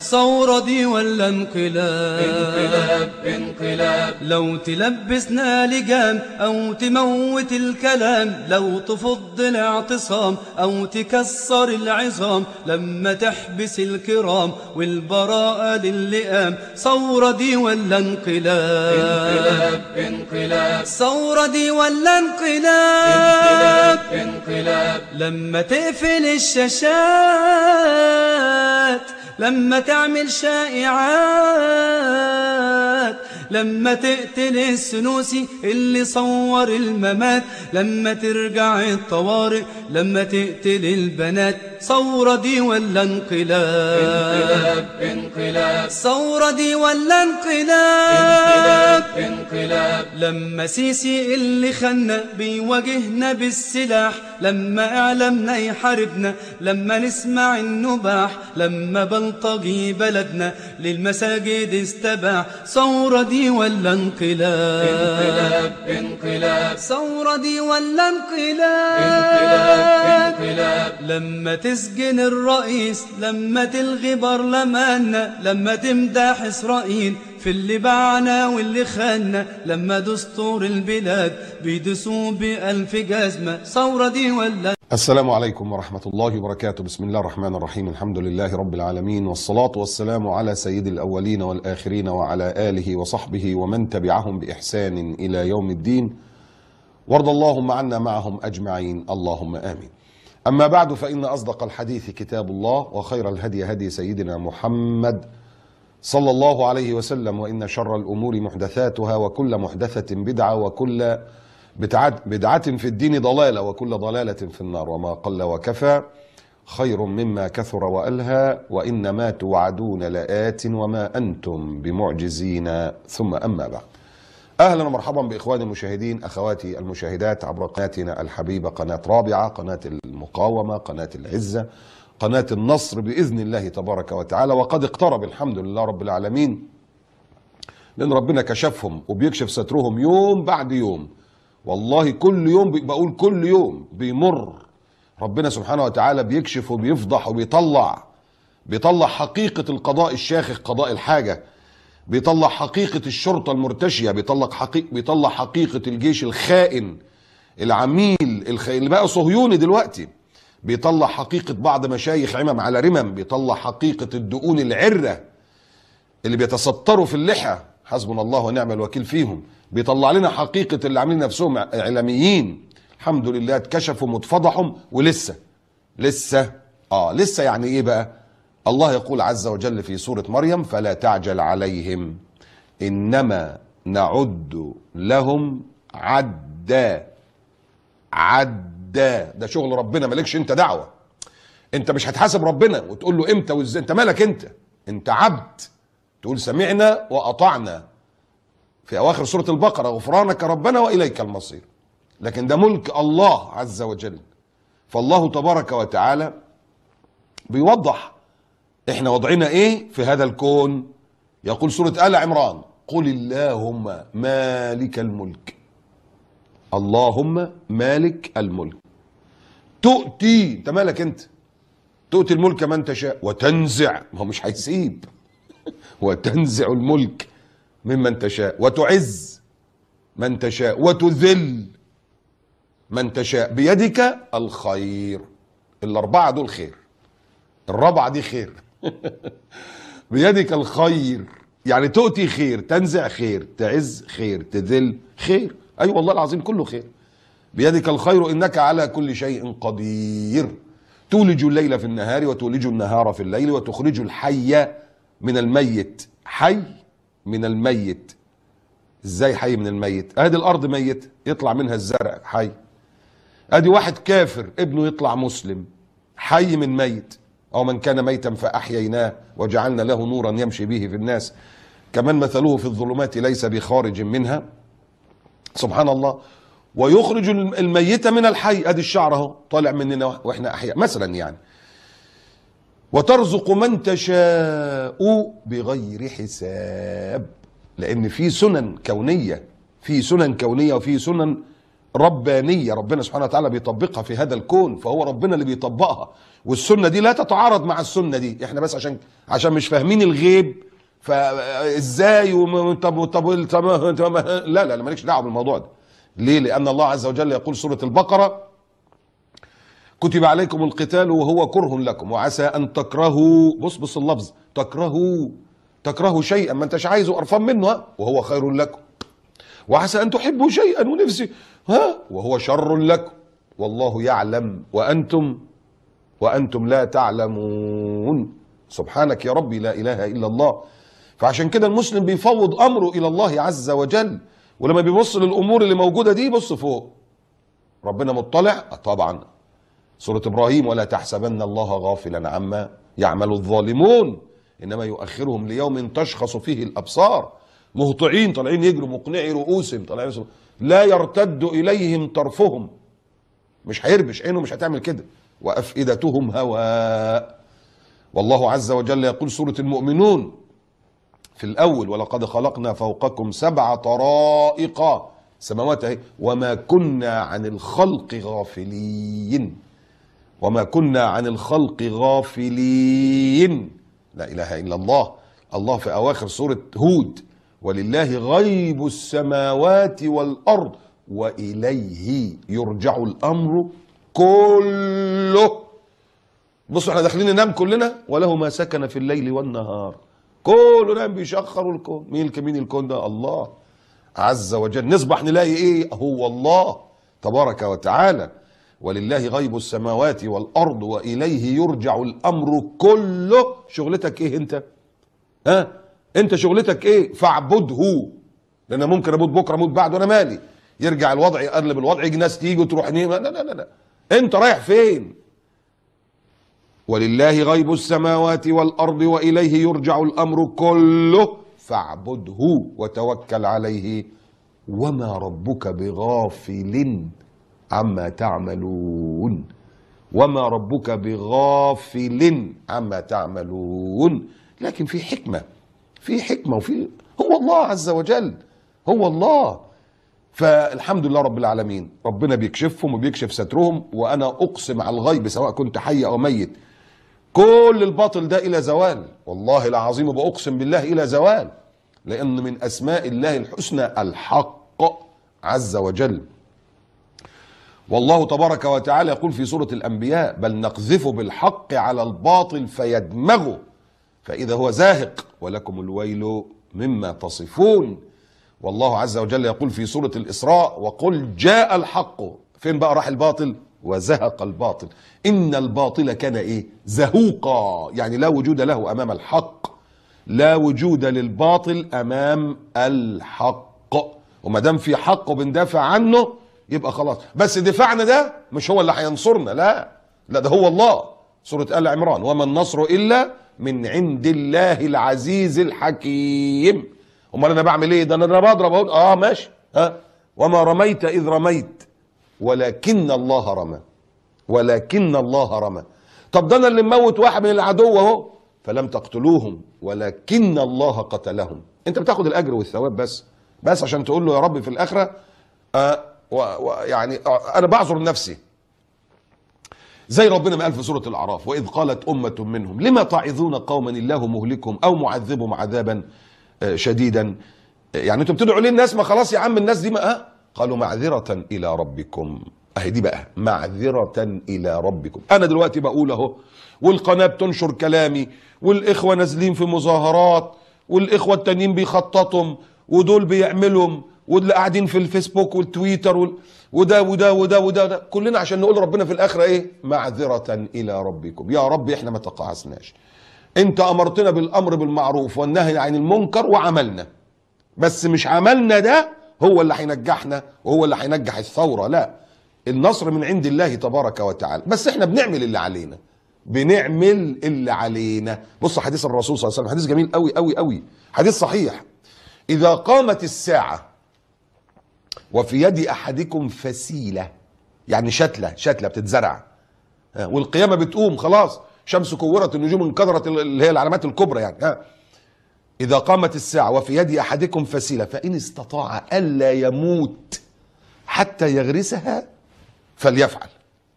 ثورة دي ولا انقلاب؟ انقلاب انقلاب. لو تلبسنا لجام أو تموت الكلام، لو تفض الاعتصام أو تكسر العظام، لما تحبس الكرام والبراءة للئام، ثورة دي ولا انقلاب؟ انقلاب انقلاب. ثورة دي ولا انقلاب انقلاب؟ انقلاب. لما تقفل الشاشات، لما تعمل شائعات، لما تقتل السنوسي اللي صور الممات، لما ترجع الطوارئ، لما تقتل البنات، ثورة دي ولا انقلاب؟ انقلاب انقلاب. ثورة دي ولا انقلاب انقلاب؟ انقلاب. لما سيسي اللي خلنا بيواجهنا بالسلاح، لما اعلامنا يحاربنا، لما نسمع النباح، لما بلطجي بلدنا للمساجد استباح، ثورة دي ولا انقلاب؟ انقلاب انقلاب. ثورة دي ولا انقلاب؟ انقلاب انقلاب. لما تسجن الرئيس، لما تلغي برلماننا، لما تمدح إسرائيل في اللي باعنا واللي خاننا، لما دستور البلاد بيدسوا بألف جزمة، ثورة دي ولا؟ السلام عليكم ورحمة الله وبركاته. بسم الله الرحمن الرحيم. الحمد لله رب العالمين، والصلاة والسلام على سيد الأولين والآخرين وعلى آله وصحبه ومن تبعهم بإحسان إلى يوم الدين، وارض اللهم عنا معهم أجمعين، اللهم آمين. أما بعد، فإن أصدق الحديث كتاب الله، وخير الهدي هدي سيدنا محمد صلى الله عليه وسلم، وإن شر الأمور محدثاتها، وكل محدثة بدعة، وكل بدعة في الدين ضلالة، وكل ضلالة في النار، وما قل وكفى خير مما كثر وألهى، وإنما توعدون لآت وما أنتم بمعجزين. ثم أما بعد، أهلا ومرحبا بإخواني المشاهدين، أخواتي المشاهدات، عبر قناتنا الحبيبة، قناة رابعة، قناة المقاومة، قناة العزة، قناة النصر، بإذن الله تبارك وتعالى. وقد اقترب الحمد لله رب العالمين، لأن ربنا كشفهم وبيكشف سترهم يوم بعد يوم. والله كل يوم، بقول كل يوم بيمر ربنا سبحانه وتعالى بيكشف وبيفضح بيطلع حقيقة القضاء الشاخخ، قضاء الحاجة، بيطلع حقيقة الشرطة المرتشية، بيطلع حقيقة الجيش الخائن العميل اللي بقى صهيوني دلوقتي، بيطلع حقيقة بعض مشايخ عمم على رمم، بيطلع حقيقة الدقون العرة اللي بيتستروا في اللحى، حسبنا الله ونعم الوكيل فيهم، بيطلع لنا حقيقة اللي عاملين نفسهم إعلاميين. الحمد لله اتكشفوا واتفضحوا، ولسه لسه يعني ايه بقى؟ الله يقول عز وجل في سورة مريم: فلا تعجل عليهم إنما نعد لهم عدا. ده شغل ربنا، مالكش انت دعوة. انت مش هتحاسب ربنا وتقول له امتى وازاي، انت مالك؟ انت عبد، تقول سمعنا وأطعنا في أواخر سورة البقرة: غفرانك ربنا وإليك المصير. لكن ده ملك الله عز وجل. فالله تبارك وتعالى بيوضح احنا وضعنا ايه في هذا الكون. يقول سورة آل عمران: قل اللهم مالك الملك. اللهم مالك الملك تؤتي، انت مالك انت؟ تؤتي الملك من تشاء وتنزع، ما هو مش هيسيب وتنزع الملك ممن تشاء، وتعز من تشاء، وتذل من تشاء، بيدك الخير. الأربعة دول خير، الرابعة دي خير بيدك الخير، يعني تؤتي خير، تنزع خير، تعز خير، تذل خير. أي والله العظيم كله خير. بيدك الخير إنك على كل شيء قدير. تولج الليل في النهار وتولج النهار في الليل، وتخرج الحي من الميت. حي من الميت. ازاي حي من الميت؟ ادي الارض ميت يطلع منها الزرع، حي. ادي واحد كافر ابنه يطلع مسلم، حي من ميت. او من كان ميتا فاحييناه وجعلنا له نورا يمشي به في الناس كمن مثله في الظلمات ليس بخارج منها. سبحان الله. ويخرج الميت من الحي، ادي الشعر اهو طالع مننا واحنا احياء مثلا يعني. وترزق من تشاء بغير حساب. لأن في سنن كونية، وفي سنن ربانية ربنا سبحانه وتعالى بيطبقها في هذا الكون، فهو ربنا اللي بيطبقها، والسنة دي لا تتعارض مع السنة دي. احنا بس عشان مش فاهمين الغيب، فازاي لا مالكش دعوه بالموضوع ده. ليه؟ لان الله عز وجل يقول سورة البقرة: كتب عليكم القتال وهو كره لكم وعسى ان تكرهوا، بص اللفظ، تكرهوا شيئا ما انتش عايزه قرفان منه وهو خير لكم، وعسى ان تحبوا شيئا ونفسي وهو شر لكم، والله يعلم وانتم لا تعلمون. سبحانك يا ربي، لا اله الا الله. فعشان كده المسلم بيفوض امره الى الله عز وجل، ولما بيبص للامور اللي موجوده دي بص فوق، ربنا مطلع طبعا. سورة ابراهيم: ولا تحسبن الله غافلا عما يعمل الظالمون انما يؤخرهم ليوم تشخص فيه الابصار مهطعين، طالعين يجروا مقنعي رؤوسهم، طالعين لا يرتد اليهم طرفهم، مش هيربش عينه، مش هتعمل كده، وافئدتهم هواء. والله عز وجل يقول سورة المؤمنون في الاول: ولقد خلقنا فوقكم 7 طرائق، سماوات اهي، وما كنا عن الخلق غافلين، وما كنا عن الخلق غافلين. لا اله الا الله. الله في اواخر سورة هود: ولله غيب السماوات والارض واليه يرجع الامر كله. بصوا احنا داخلين ننام كلنا، وله ما سكن في الليل والنهار، كله نام بيشخر الكون. مين الكون ده؟ الله عز وجل. نصبح نلاقي ايه؟ هو الله تبارك وتعالى. ولله غيب السماوات والارض واليه يرجع الامر كله. شغلتك ايه انت؟ انت شغلتك ايه؟ فاعبده. لان ممكن اموت بكره، اموت بعد، وانا مالي، يرجع الوضع يقلب الوضع، يجي ناس تيجي وتروح لا لا لا لا. انت رايح فين؟ ولله غيب السماوات والارض واليه يرجع الامر كله فاعبده وتوكل عليه وما ربك بغافل عما تعملون. وما ربك بغافل عما تعملون. لكن في حكمة وفي هو الله عز وجل، هو الله. فالحمد لله رب العالمين، ربنا بيكشفهم وبيكشف سترهم. وانا اقسم على الغيب سواء كنت حي او ميت، كل الباطل ده الى زوال، والله العظيم بأقسم بالله الى زوال، لان من اسماء الله الحسنى الحق عز وجل. والله تبارك وتعالى يقول في سورة الأنبياء: بل نقذف بالحق على الباطل فيدمغه فإذا هو زاهق ولكم الويل مما تصفون. والله عز وجل يقول في سورة الإسراء: وقل جاء الحق. فين بقى راح الباطل؟ وزهق الباطل إن الباطل كان إيه؟ زهوقا. يعني لا وجود له أمام الحق، لا وجود للباطل أمام الحق. وما دام في حق وبندافع عنه يبقى خلاص. بس دفاعنا ده مش هو اللي هينصرنا، لا ده هو الله. سورة آل عمران: وما النصر إلا من عند الله العزيز الحكيم. امال انا بعمل ايه؟ ده انا بضرب اقول ماشي، وما رميت إذ رميت ولكن الله رمى، ولكن الله رمى. طب ده انا اللي مموت واحد من العدو اهو، فلم تقتلوهم ولكن الله قتلهم. انت بتاخد الاجر والثواب بس عشان تقول له يا رب في الاخره يعني انا بعذر نفسي، زي ربنا ما قال في سوره الاعراف: واذ قالت امه منهم لما تعظون قوما الله مهلكهم او معذبهم عذابا شديدا. يعني انتوا بتدعوا ليه الناس؟ ما خلاص يا عم الناس دي ما قالوا معذره الى ربكم. اهي دي بقى معذره الى ربكم. انا دلوقتي بقول اهو، والقناه بتنشر كلامي، والاخوه نازلين في مظاهرات، والاخوه التانيين بيخططهم، ودول بيعملهم، واللي قاعدين في الفيسبوك والتويتر وده كلنا عشان نقول ربنا في الاخره ايه؟ معذره الى ربكم. يا رب احنا ما تقاعسناش، انت امرتنا بالامر بالمعروف والنهي عن المنكر وعملنا، بس مش عملنا ده هو اللي هينجحنا وهو اللي هينجح الثوره، لا، النصر من عند الله تبارك وتعالى. بس احنا بنعمل اللي علينا. بص حديث الرسول صلى الله عليه وسلم، حديث جميل قوي قوي قوي، حديث صحيح: اذا قامت الساعه وفي يد احدكم فسيله، يعني شتله بتتزرع، والقيامه بتقوم خلاص، شمس كورت، النجوم انكدرت، اللي هي العلامات الكبرى يعني. اذا قامت الساعه وفي يد احدكم فسيله فان استطاع الا يموت حتى يغرسها فليفعل.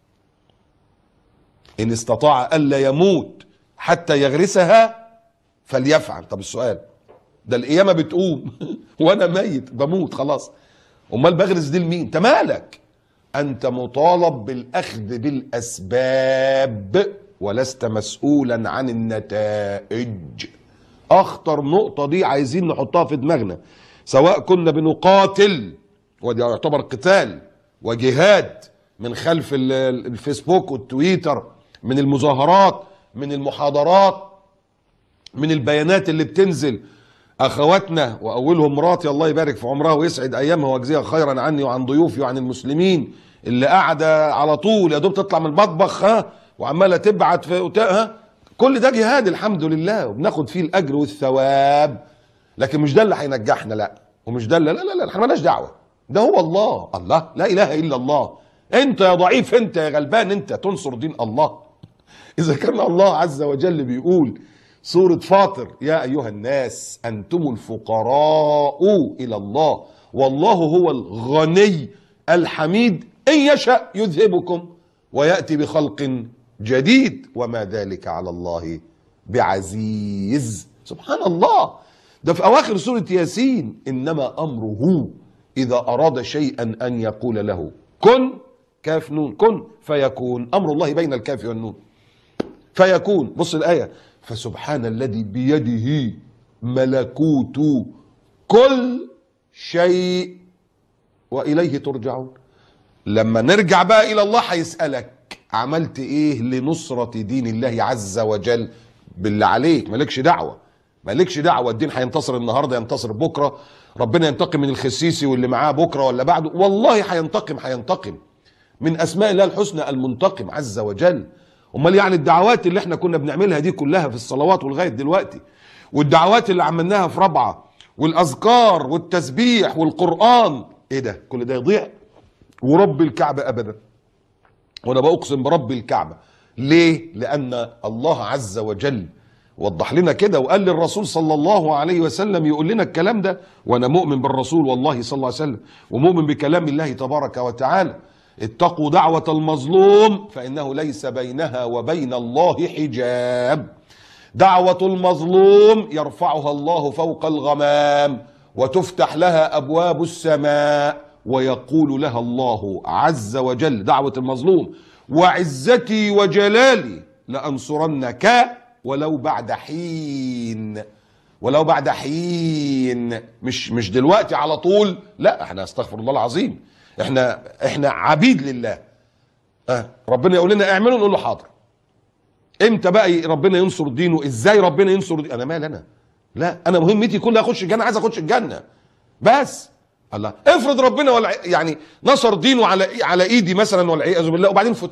إن استطاع ألا يموت حتى يغرسها فليفعل. طب السؤال ده القيامة بتقوم وأنا ميت بموت خلاص، أمال بغرس دي لمين؟ أنت مالك؟ أنت مطالب بالأخذ بالأسباب ولست مسؤولا عن النتائج. أخطر نقطة دي عايزين نحطها في دماغنا، سواء كنا بنقاتل ودي يعتبر قتال وجهاد من خلف الفيسبوك والتويتر، من المظاهرات، من المحاضرات، من البيانات اللي بتنزل اخواتنا واولهم مراتي الله يبارك في عمرها ويسعد ايامها ويجزيها خيرا عني وعن ضيوفي وعن المسلمين، اللي قاعده على طول يا دوب تطلع من المطبخ وعماله تبعت في كل ده جهاد الحمد لله وبناخد فيه الاجر والثواب، لكن مش ده اللي هينجحنا، لا، ومش ده اللي لا احنا مالناش دعوه، ده هو الله لا اله الا الله. انت يا ضعيف، انت يا غلبان، انت تنصر دين الله. اذا كان الله عز وجل بيقول سورة فاطر يا أيها الناس أنتم الفقراء إلى الله والله هو الغني الحميد إن يشأ يذهبكم ويأتي بخلق جديد وما ذلك على الله بعزيز. سبحان الله، ده في أواخر سورة ياسين إنما أمره إذا أراد شيئا أن يقول له كن، كاف نون، كن فيكون. أمر الله بين الكاف والنون فيكون. بص الآية، فسبحان الذي بيده ملكوت كل شيء وإليه ترجعون. لما نرجع بقى إلى الله هيسألك عملت إيه لنصرة دين الله عز وجل؟ بالله عليك مالكش دعوة، مالكش دعوة. الدين هينتصر النهاردة ينتصر بكرة، ربنا ينتقم من الخسيسي واللي معاه بكرة ولا بعده، والله هينتقم من أسماء الله الحسنى المنتقم عز وجل. امال يعني الدعوات اللي احنا كنا بنعملها دي كلها في الصلوات ولغايه دلوقتي، والدعوات اللي عملناها في رابعه، والاذكار والتسبيح والقران، ايه ده؟ كل ده يضيع؟ ورب الكعبه ابدا، وانا بأقسم برب الكعبه. ليه؟ لان الله عز وجل وضح لنا كده وقال للرسول صلى الله عليه وسلم يقول لنا الكلام ده، وانا مؤمن بالرسول والله صلى الله عليه وسلم ومؤمن بكلام الله تبارك وتعالى. اتقوا دعوة المظلوم فإنه ليس بينها وبين الله حجاب. دعوة المظلوم يرفعها الله فوق الغمام وتفتح لها أبواب السماء ويقول لها الله عز وجل دعوة المظلوم وعزتي وجلالي لأنصرنك ولو بعد حين. ولو بعد حين، مش دلوقتي على طول، لا، احنا استغفر الله العظيم، احنا عبيد لله. ربنا يقول لنا اعملوا نقول له حاضر. امتى بقى ربنا ينصر دينه؟ ازاي ربنا ينصر دينه؟ انا مال انا؟ لا، انا مهمتي كلها اخش الجنه، عايز اخش الجنه بس. الله، افرض ربنا يعني نصر دينه على ايدي مثلا والعياذ بالله،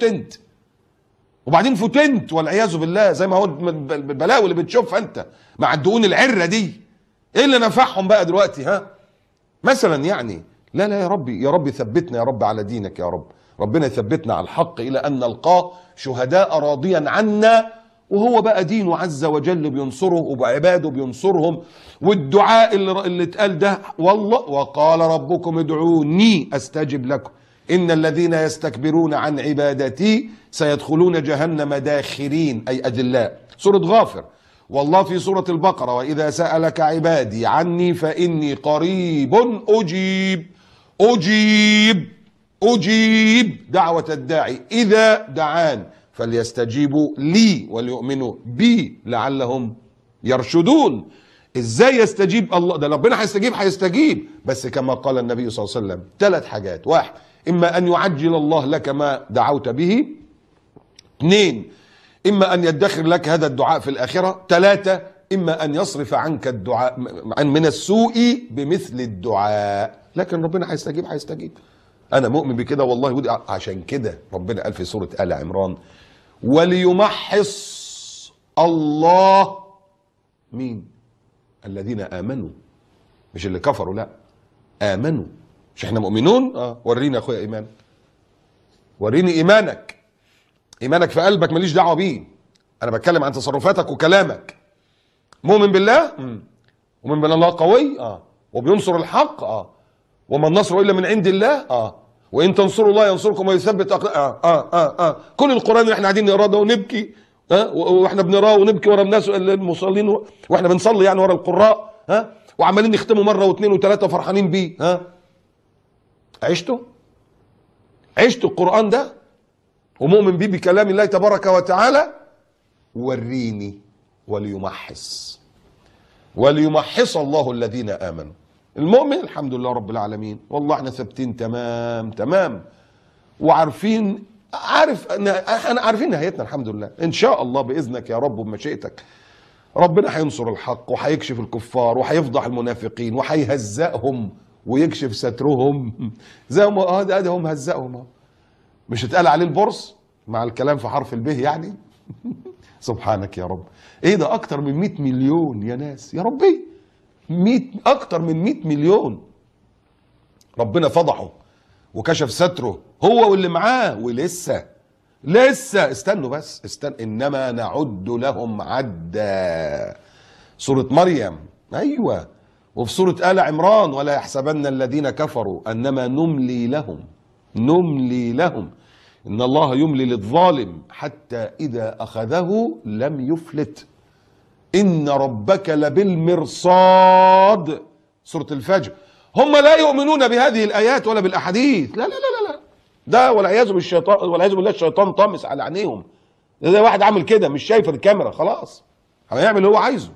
وبعدين فتنت والعياذ بالله، زي ما هو البلاوي اللي بتشوفها انت مع الدقون العره دي، ايه اللي نفعهم بقى دلوقتي مثلا يعني؟ لا يا ربي، يا رب ثبتنا يا رب على دينك يا رب، ربنا يثبتنا على الحق الى ان نلقاه شهداء راضيا عنا، وهو بقى دينه عز وجل بينصره وبعباده بينصرهم. والدعاء اللي اتقال ده، والله وقال ربكم ادعوني استجب لكم ان الذين يستكبرون عن عبادتي سيدخلون جهنم داخرين، اي اذلاء. سورة غافر. والله في سورة البقرة واذا سألك عبادي عني فاني قريب أجيب دعوة الداعي إذا دعان فليستجيبوا لي وليؤمنوا بي لعلهم يرشدون. إزاي يستجيب الله؟ ده ربنا هيستجيب بس كما قال النبي صلى الله عليه وسلم 3 حاجات: 1، إما أن يعجل الله لك ما دعوت به، 2، إما أن يدخر لك هذا الدعاء في الآخرة، 3، إما أن يصرف عنك الدعاء من السوء بمثل الدعاء. لكن ربنا هيستجيب، أنا مؤمن بكده والله. ودي عشان كده ربنا قال في سورة آل عمران وليمحص الله مين؟ الذين آمنوا، مش اللي كفروا، لا، آمنوا. مش احنا مؤمنون؟ وريني يا أخويا إيمان، وريني إيمانك في قلبك، ماليش دعوة بيه، أنا بتكلم عن تصرفاتك وكلامك. مؤمن بالله؟ مؤمن بأن الله قوي؟ وبينصر الحق؟ وما النصر إلا من عند الله؟ وان تنصروا الله ينصركم ويثبت كل القران اللي احنا قاعدين نقراه ده ونبكي، واحنا بنقراه ونبكي ورا الناس المصلين، واحنا بنصلي يعني ورا القراء، وعمالين نختموا مره واثنين وثلاثه فرحانين بيه. عشتوا القران ده ومؤمن بيه بكلام الله تبارك وتعالى؟ وريني. وليمحص الله الذين امنوا. المؤمن الحمد لله رب العالمين، والله احنا ثابتين تمام وعارفين، عارفين نهايتنا الحمد لله. ان شاء الله باذنك يا رب وبمشيئتك ربنا هينصر الحق وهيكشف الكفار وهيفضح المنافقين وهيهزقهم ويكشف سترهم زي ما ادي هم هزقهم. مش اتقال عليه البرص مع الكلام في حرف البه يعني. سبحانك يا رب. ايه ده؟ اكتر من 100 مليون يا ناس يا ربي، اكتر من 100 مليون ربنا فضحه وكشف ستره هو واللي معاه. ولسه استنوا انما نعد لهم عدا. سورة مريم، ايوه، وفي سورة آل عمران ولا يحسبن الذين كفروا انما نملي لهم ان الله يملي للظالم حتى اذا اخذه لم يفلت ان ربك لبالمرصاد. سورة الفجر. هم لا يؤمنون بهذه الايات ولا بالاحاديث، لا ده والعياذ بالله الشيطان طامس على عينيهم. ده واحد عامل كده مش شايف الكاميرا، خلاص هيعمل اللي هو عايزه.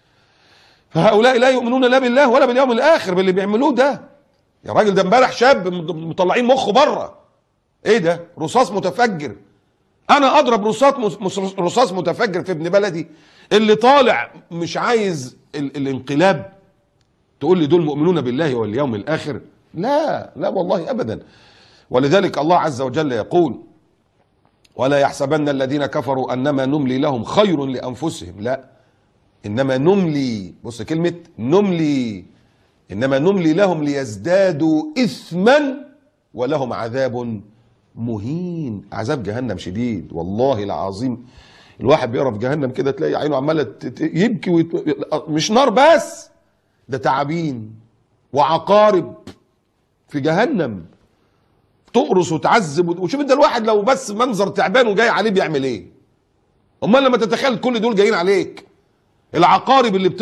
فهؤلاء لا يؤمنون لا بالله ولا باليوم الاخر باللي بيعملوه ده. يا راجل ده امبارح شاب مطلعين مخه بره. ايه ده؟ رصاص متفجر. انا اضرب رصاص متفجر في ابن بلدي اللي طالع مش عايز الانقلاب، تقول لي دول مؤمنون بالله واليوم الاخر؟ لا والله ابدا. ولذلك الله عز وجل يقول ولا يحسبن الذين كفروا انما نملي لهم خير لانفسهم. لا، انما نملي، بص كلمة نملي، انما نملي لهم ليزدادوا اثما ولهم عذاب مهين. عذاب جهنم شديد والله العظيم. الواحد بيقرا في جهنم كده تلاقي عينه عماله يبكي مش نار بس، ده تعابين وعقارب في جهنم تقرص وتعذب. وشوف انت الواحد لو بس منظر تعبان وجاي عليه بيعمل ايه؟ امال لما تتخيل كل دول جايين عليك، العقارب اللي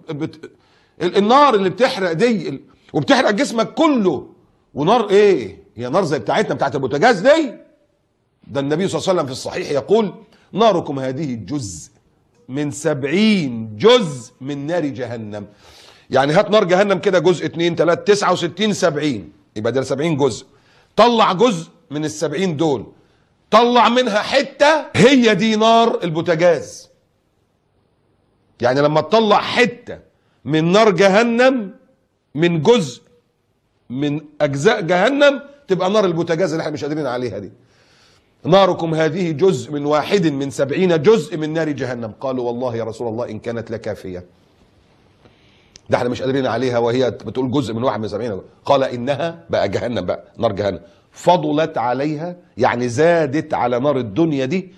النار اللي بتحرق دي وبتحرق جسمك كله. ونار ايه؟ هي نار زي بتاعتنا بتاعت البوتاجاز دي؟ ده النبي صلى الله عليه وسلم في الصحيح يقول ناركم هذه جزء من 70 جزء من نار جهنم. يعني هات نار جهنم كده جزء 2 3 69 70، يبقى ده 70 جزء. طلع جزء من ال70 دول، طلع منها حتة، هي دي نار البوتاجاز. يعني لما تطلع حتة من نار جهنم من جزء من أجزاء جهنم تبقى نار البوتاجاز اللي احنا مش قادرين عليها دي. ناركم هذه جزء من واحد من 70 جزء من نار جهنم. قالوا والله يا رسول الله إن كانت لكافية، ده احنا مش قادرين عليها وهي بتقول جزء من واحد من 70. قال إنها بقى جهنم، بقى نار جهنم فضلت عليها، يعني زادت على نار الدنيا دي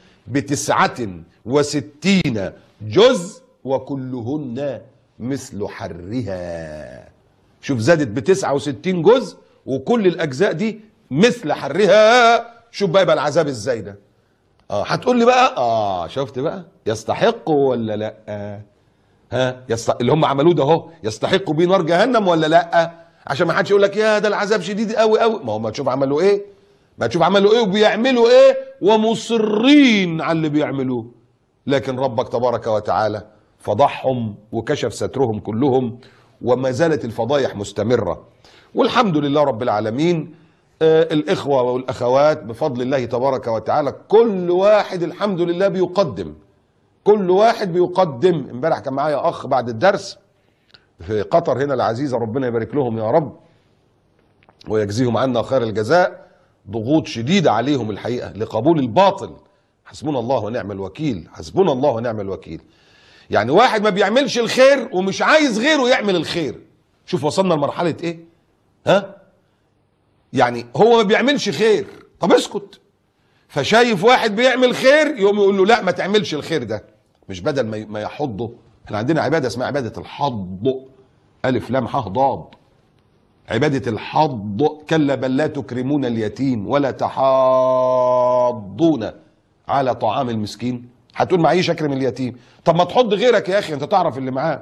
ب69 جزء وكلهن مثل حرها. شوف زادت ب69 جزء وكل الأجزاء دي مثل حرها. شوف بقى العذاب ازاي ده. هتقول لي بقى شفت بقى يستحقوا ولا لا؟ اللي هم عملوه ده اهو يستحقوا بيه نار جهنم ولا لا؟ عشان ما حدش يقول لك يا ده العذاب شديد قوي قوي. ما تشوف عملوا ايه، وبيعملوا ايه ومصرين على اللي بيعملوه. لكن ربك تبارك وتعالى فضحهم وكشف سترهم كلهم، وما زالت الفضايح مستمرة والحمد لله رب العالمين. الإخوة والأخوات بفضل الله تبارك وتعالى كل واحد الحمد لله بيقدم، كل واحد بيقدم. امبارح كان معايا أخ بعد الدرس في قطر هنا العزيزة، ربنا يبارك لهم يا رب ويجزيهم عنا خير الجزاء. ضغوط شديدة عليهم الحقيقة لقبول الباطل. حسبنا الله ونعم الوكيل، حسبنا الله ونعم الوكيل. يعني واحد ما بيعملش الخير ومش عايز غيره يعمل الخير. شوف وصلنا لمرحلة ايه؟ يعني هو ما بيعملش خير، طب اسكت. فشايف واحد بيعمل خير يقوم يقول له لا ما تعملش الخير ده. مش بدل ما يحضه. احنا عندنا عبادة اسمها عبادة الحض، ألف لام ح ضاد. عبادة الحض، كلا بل لا تكرمون اليتيم ولا تحاضون على طعام المسكين. هتقول معيش اكرم اليتيم، طب ما تحض غيرك يا اخي، انت تعرف اللي معاه.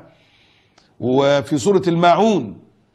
وفي سورة الماعون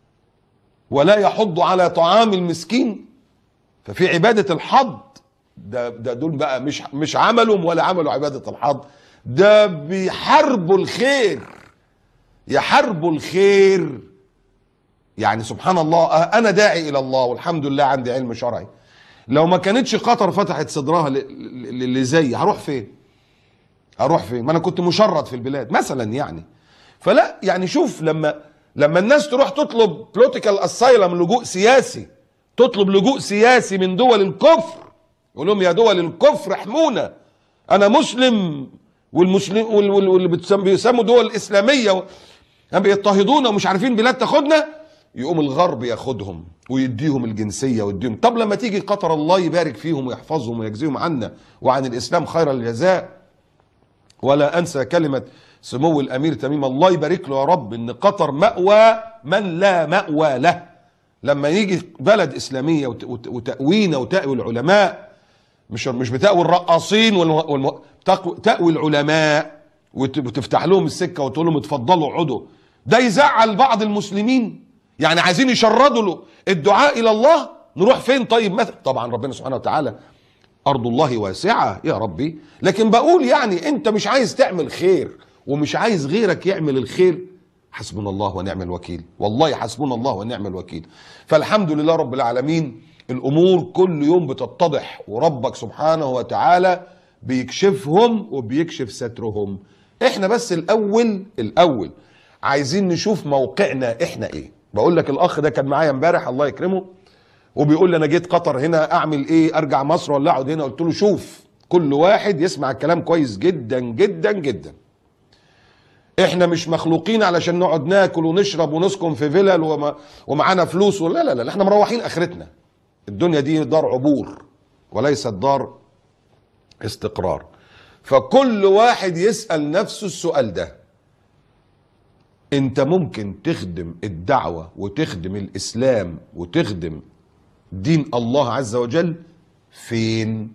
ولا يحض على طعام المسكين. ففي عبادة الحض ده دول بقى مش عملهم ولا عملوا عبادة الحض، ده بيحاربوا الخير، يحاربوا الخير. يعني سبحان الله، انا داعي الى الله والحمد لله عندي علم شرعي، لو ما كانتش قطر فتحت صدرها اللي زي هروح فين؟ هروح فين؟ ما انا كنت مشرد في البلاد مثلا يعني. فلا يعني شوف، لما الناس تروح تطلب بوليتيكال اسايلم، لجوء سياسي، تطلب لجوء سياسي من دول الكفر، يقول لهم يا دول الكفر احمونا، انا مسلم والمسلم واللي بيسموا دول اسلاميه بيضطهدونا ومش عارفين بلاد تاخدنا، يقوم الغرب ياخدهم ويديهم الجنسيه ويديهم. طب لما تيجي قطر الله يبارك فيهم ويحفظهم ويجزيهم عنا وعن الاسلام خير الجزاء. ولا انسى كلمه سمو الامير تميم الله يبارك له يا رب، ان قطر مأوى من لا مأوى له. لما يجي بلد اسلاميه وتأوينا وتأوي العلماء، مش بتأوي الرقاصين تأوي العلماء وتفتح لهم السكه وتقول لهم اتفضلوا اقعدوا، ده يزعل بعض المسلمين. يعني عايزين يشردوا له الدعاء الى الله، نروح فين طيب؟ مثلا طبعا ربنا سبحانه وتعالى ارض الله واسعه يا ربي، لكن بقول يعني انت مش عايز تعمل خير ومش عايز غيرك يعمل الخير، حسبنا الله ونعم الوكيل، والله حسبنا الله ونعم الوكيل. فالحمد لله رب العالمين، الامور كل يوم بتتضح، وربك سبحانه وتعالى بيكشفهم وبيكشف سترهم. احنا بس الاول عايزين نشوف موقعنا احنا ايه. بقول لك الاخ ده كان معايا امبارح الله يكرمه، وبيقول لي انا جيت قطر هنا اعمل ايه؟ ارجع مصر ولا اقعد هنا؟ قلت له شوف، كل واحد يسمع الكلام كويس جدا جدا جدا. احنا مش مخلوقين علشان نقعد ناكل ونشرب ونسكن في فيلل ومعانا فلوس، ولا لا لا لا، احنا مروحين اخرتنا. الدنيا دي دار عبور وليست دار استقرار. فكل واحد يسأل نفسه السؤال ده، انت ممكن تخدم الدعوة وتخدم الاسلام وتخدم دين الله عز وجل فين؟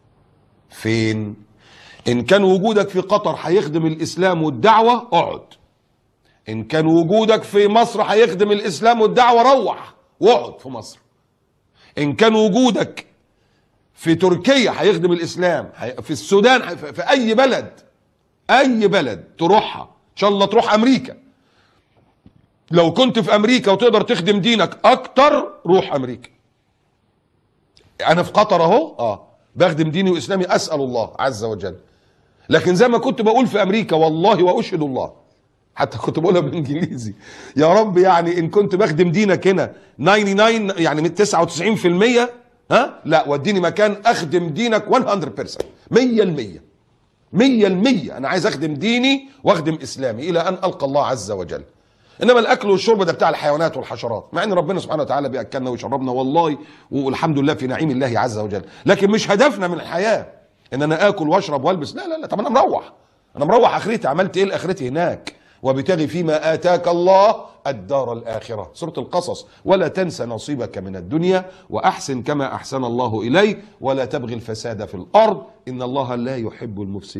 ان كان وجودك في قطر هيخدم الاسلام والدعوة اقعد، ان كان وجودك في مصر هيخدم الاسلام والدعوة روح واقعد في مصر، ان كان وجودك في تركيا هيخدم الاسلام، في السودان، في اي بلد تروحها، ان شاء الله تروح امريكا، لو كنت في امريكا وتقدر تخدم دينك اكتر روح امريكا. انا في قطر اهو بخدم ديني واسلامي، اسال الله عز وجل. لكن زي ما كنت بقول في امريكا والله واشهد الله، حتى كنت بقولها بالانجليزي، يا رب يعني ان كنت بخدم دينك هنا 99 يعني 99%، لا وديني مكان اخدم دينك 100%، 100%. انا عايز اخدم ديني واخدم اسلامي الى ان القى الله عز وجل. انما الاكل والشرب ده بتاع الحيوانات والحشرات، مع ان ربنا سبحانه وتعالى بياكلنا ويشربنا والله والحمد لله في نعيم الله عز وجل، لكن مش هدفنا من الحياه ان انا اكل واشرب والبس، لا لا لا. طب انا مروح اخرتي، عملت ايه لاخرتي هناك؟ وابتغي فيما اتاك الله الدار الاخره، سوره القصص، ولا تنس نصيبك من الدنيا واحسن كما احسن الله اليك ولا تبغي الفساد في الارض ان الله لا يحب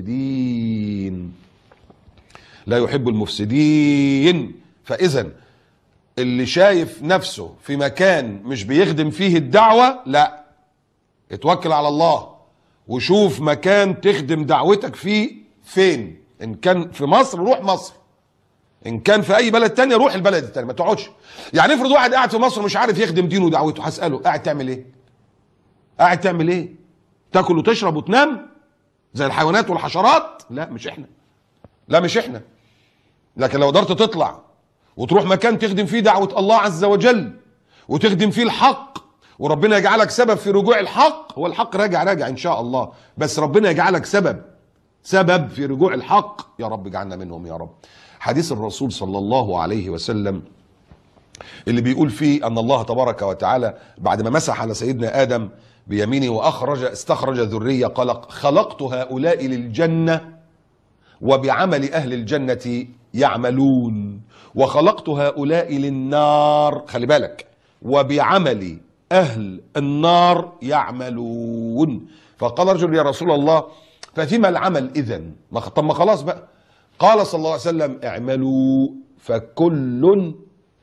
المفسدين. فاذا اللي شايف نفسه في مكان مش بيخدم فيه الدعوه، لا، اتوكل على الله وشوف مكان تخدم دعوتك فيه فين. ان كان في مصر روح مصر، ان كان في اي بلد تانية روح البلد التانية، ما تقعدش. يعني افرض واحد قاعد في مصر مش عارف يخدم دينه ودعوته، هسأله قاعد تعمل ايه؟ تاكل وتشرب وتنام زي الحيوانات والحشرات؟ لا مش احنا. لكن لو قدرت تطلع وتروح مكان تخدم فيه دعوة الله عز وجل وتخدم فيه الحق، وربنا يجعلك سبب في رجوع الحق، هو الحق راجع ان شاء الله، بس ربنا يجعلك سبب في رجوع الحق، يا رب اجعلنا منهم يا رب. حديث الرسول صلى الله عليه وسلم اللي بيقول فيه ان الله تبارك وتعالى بعد ما مسح على سيدنا ادم بيمينه استخرج ذرية، قال خلقت هؤلاء للجنة وبعمل اهل الجنة يعملون، وخلقت هؤلاء للنار، خلي بالك، وبعمل أهل النار يعملون. فقال رجل يا رسول الله ففيما العمل إذن؟ طب ما خلاص بقى. قال صلى الله عليه وسلم اعملوا فكل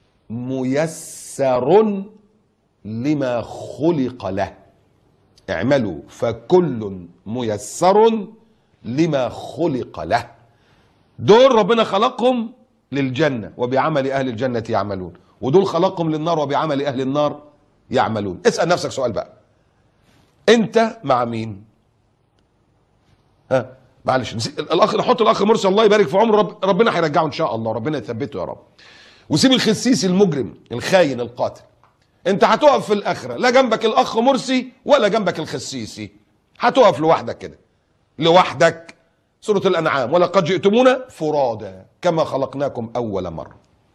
ميسر لما خلق له. اعملوا فكل ميسر لما خلق له. دول ربنا خلقهم للجنة وبعمل أهل الجنة يعملون، ودول خلقهم للنار وبعمل أهل النار يعملون. اسأل نفسك سؤال بقى، انت مع مين؟ ها معلش الاخ، نحط الاخ مرسي الله يبارك في عمره، ربنا هيرجعه ان شاء الله، ربنا يثبته يا رب. وسيب الخسيس المجرم الخاين القاتل. انت هتقف في الاخره لا جنبك الاخ مرسي ولا جنبك الخسيسي، هتقف لوحدك كده، لوحدك. سورة الأنعام ولقد جئتمونا فرادى كما خلقناكم أول مرة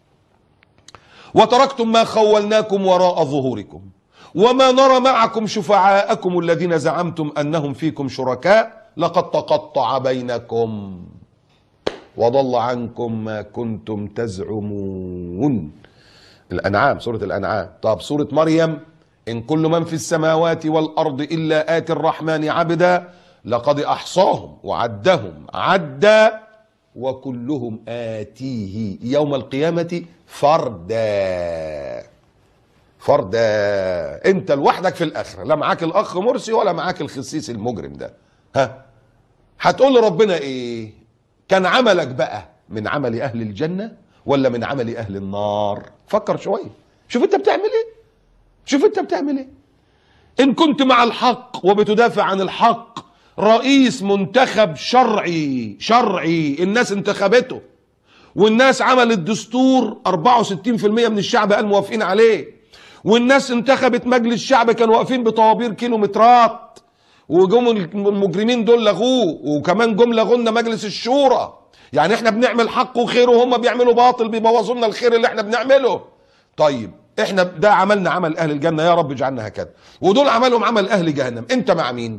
وتركتم ما خولناكم وراء ظهوركم وما نرى معكم شفعاءكم الذين زعمتم أنهم فيكم شركاء لقد تقطع بينكم وضل عنكم ما كنتم تزعمون. الأنعام، سورة الأنعام. طب سورة مريم إن كل من في السماوات والأرض إلا آتي الرحمن عبدا لقد أحصاهم وعدهم عدا وكلهم آتيه يوم القيامة فردا. فردا. انت لوحدك في الآخرة، لا معاك الأخ مرسي ولا معاك الخسيس المجرم ده. ها هتقول لربنا ايه؟ كان عملك بقى من عمل أهل الجنة ولا من عمل أهل النار؟ فكر شوية، شوف انت بتعمل ايه، شوف انت بتعمل ايه. إن كنت مع الحق وبتدافع عن الحق، رئيس منتخب شرعي الناس انتخبته والناس عملت دستور 64% من الشعب قال موافقين عليه، والناس انتخبت مجلس شعب كانوا واقفين بطوابير كيلومترات، وجم المجرمين دول لغوه، وكمان جم لغوا لنا مجلس الشورى. يعني احنا بنعمل حق وخير وهم بيعملوا باطل، بيبوظوا لنا الخير اللي احنا بنعمله. طيب احنا ده عملنا عمل اهل الجنة، يا رب اجعلنا هكذا، ودول عملهم عمل اهل جهنم، انت مع مين؟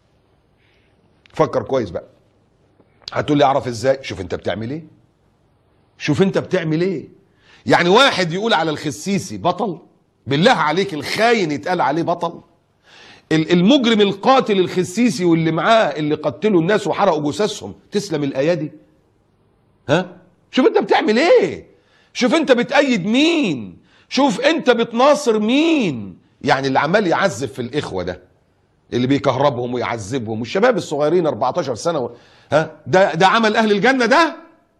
فكر كويس بقى. هتقول لي اعرف ازاي؟ شوف انت بتعمل ايه، شوف انت بتعمل ايه. يعني واحد يقول على الخسيسي بطل؟ بالله عليك الخاين يتقال عليه بطل؟ المجرم القاتل الخسيسي واللي معاه اللي قتلوا الناس وحرقوا جثثهم تسلم الايادي؟ ها شوف انت بتعمل ايه، شوف انت بتأيد مين، شوف انت بتناصر مين. يعني اللي عمال يعذب في الاخوه ده، اللي بيكهربهم ويعذبهم، والشباب الصغيرين 14 سنه ها ده عمل اهل الجنه ده؟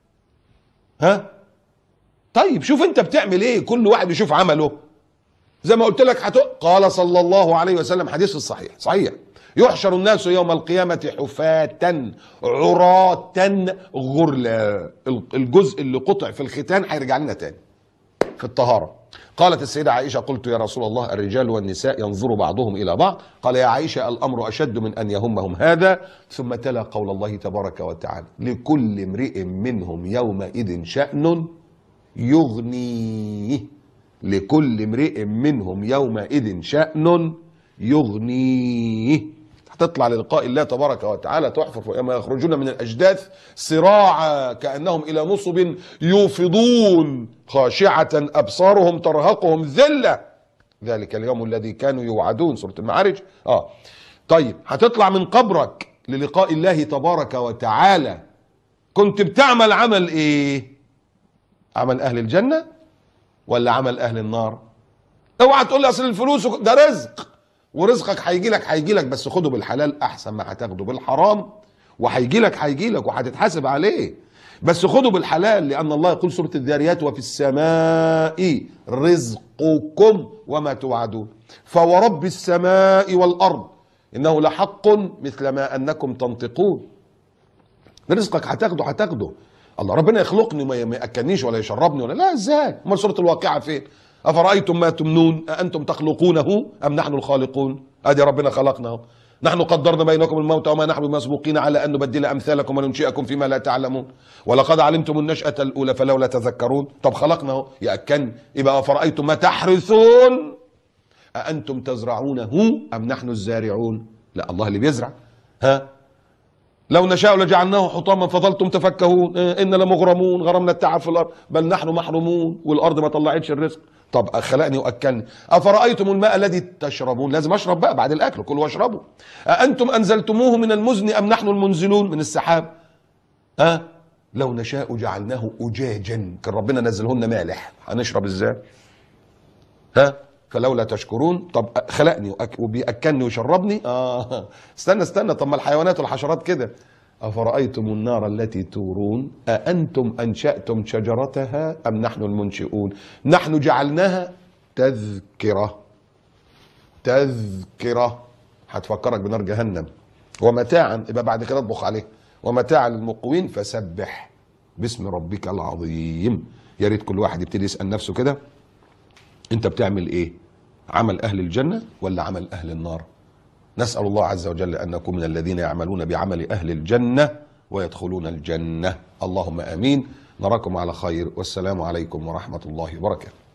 ها طيب شوف انت بتعمل ايه، كل واحد يشوف عمله. زي ما قلت لك قال صلى الله عليه وسلم حديث الصحيح صحيح، يحشر الناس يوم القيامة حفاة عراة غرلا. الجزء اللي قطع في الختان هيرجع لنا تاني في الطهارة. قالت السيدة عائشة قلت يا رسول الله الرجال والنساء ينظر بعضهم إلى بعض؟ قال يا عائشة الأمر أشد من أن يهمهم هذا. ثم تلا قول الله تبارك وتعالى لكل امرئ منهم يومئذ شأن يغنيه. لكل امرئ منهم يومئذ شأن يغنيه. هتطلع للقاء الله تبارك وتعالى تحفر يوم يخرجون من الأجداث سراعا كأنهم إلى نصب يوفضون خاشعة أبصارهم ترهقهم ذلة ذلك اليوم الذي كانوا يوعدون. سورة المعارج. طيب هتطلع من قبرك للقاء الله تبارك وتعالى، كنت بتعمل عمل ايه؟ عمل أهل الجنة ولا عمل أهل النار؟ اوعى تقول لي اصل الفلوس ده رزق، ورزقك هيجي لك بس خده بالحلال احسن ما هتاخده بالحرام، وهيجي لك وهتتحاسب عليه، بس خده بالحلال. لان الله يقول سورة الذاريات وفي السماء رزقكم وما توعدون فورب السماء والارض انه لحق مثل ما انكم تنطقون. رزقك هتاخده. الله ربنا يخلقني ما ياكلنيش ولا يشربني ولا لا، ازاي؟ امال سورة الواقعة فين؟ أفرأيتم ما تمنون أأنتم تخلقونه أم نحن الخالقون؟ أدي ربنا خلقنا، نحن قدرنا بينكم الموت وما نحن بمسبوقين على أن نبدل أمثالكم وننشئكم فيما لا تعلمون ولقد علمتم النشأة الأولى فلولا تذكرون. طب خلقنا يأكل. يبقى أفرأيتم ما تحرثون أأنتم تزرعونه أم نحن الزارعون؟ لا الله اللي بيزرع. لو نشاء لجعلناه حطاما فظلتم تفكهون إن لمغرمون غرمنا التعب في الأرض بل نحن محرومون والأرض ما طلعتش الرزق. طب خلقني وأكلني. أفرأيتم الماء الذي تشربون؟ لازم أشرب بقى بعد الأكل، كلوا واشربوا. أأنتم أنزلتموه من المزن أم نحن المنزلون؟ من السحاب. لو نشاء جعلناه أجاجا، كان ربنا نزلهن مالح، هنشرب إزاي؟ فلولا تشكرون. طب خلقني وبيأكلني ويشربني. استنى، طب ما الحيوانات والحشرات كده. أفرأيتم النار التي تورون أأنتم أنشأتم شجرتها أم نحن المنشئون؟ نحن جعلناها تذكرة هتفكرك بنار جهنم ومتاعا، يبقى بعد كده اطبخ عليه، ومتاعا للمقوين فسبح باسم ربك العظيم. يا ريت كل واحد يبتدي يسأل نفسه كده، انت بتعمل ايه؟ عمل اهل الجنة ولا عمل اهل النار؟ نسأل الله عز وجل ان نكون من الذين يعملون بعمل اهل الجنة ويدخلون الجنة. اللهم امين. نراكم على خير، والسلام عليكم ورحمة الله وبركاته.